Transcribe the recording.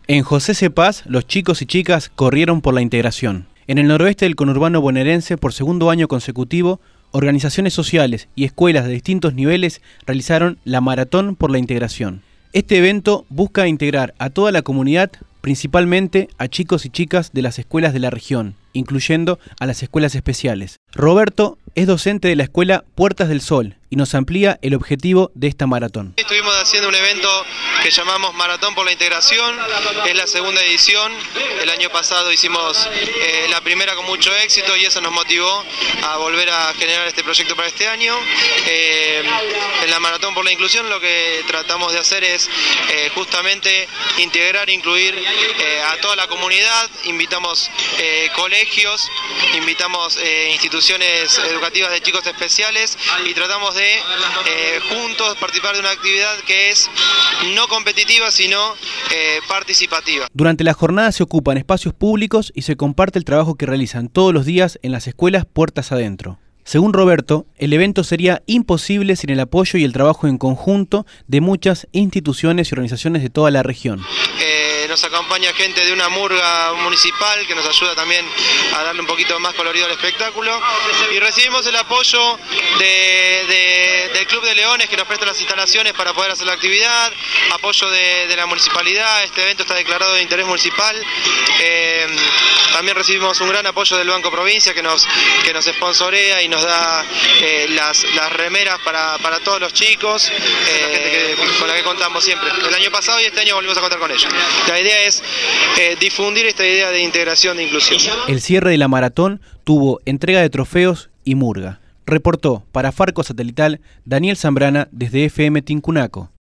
En José C. Paz, los chicos y chicas corrieron por la integración. En el noroeste del conurbano bonaerense, por segundo año consecutivo, organizaciones sociales y escuelas de distintos niveles realizaron la Maratón por la Integración. Este evento busca integrar a toda la comunidad, principalmente a chicos y chicas de las escuelas de la región, incluyendo a las escuelas especiales. Roberto es docente de la escuela Puertas del Sol y nos amplía el objetivo de esta maratón. Estuvimos haciendo un evento que llamamos Maratón por la Integración, es la segunda edición. El año pasado hicimos la primera con mucho éxito y eso nos motivó a volver a generar este proyecto para este año. En la Maratón por la Inclusión lo que tratamos de hacer es justamente integrar, incluir a toda la comunidad. Invitamos colegios, invitamos instituciones educativas de chicos especiales y tratamos de juntos participar de una actividad que es no competitiva sino participativa. Durante la jornada se ocupan espacios públicos y se comparte el trabajo que realizan todos los días en las escuelas puertas adentro. Según Roberto, el evento sería imposible sin el apoyo y el trabajo en conjunto de muchas instituciones y organizaciones de toda la región. Nos acompaña gente de una murga municipal que nos ayuda también a darle un poquito más colorido al espectáculo y recibimos el apoyo del Club de Leones que nos presta las instalaciones para poder hacer la actividad, apoyo de la municipalidad. Este evento está declarado de interés municipal. También recibimos un gran apoyo del Banco Provincia que nos sponsorea y nos da las remeras para todos los chicos, la gente con la que contamos siempre. El año pasado y este año volvimos a contar con ellos. La idea es difundir esta idea de integración, de inclusión. El cierre de la maratón tuvo entrega de trofeos y murga. Reportó para Farco Satelital Daniel Zambrana desde FM Tincunaco.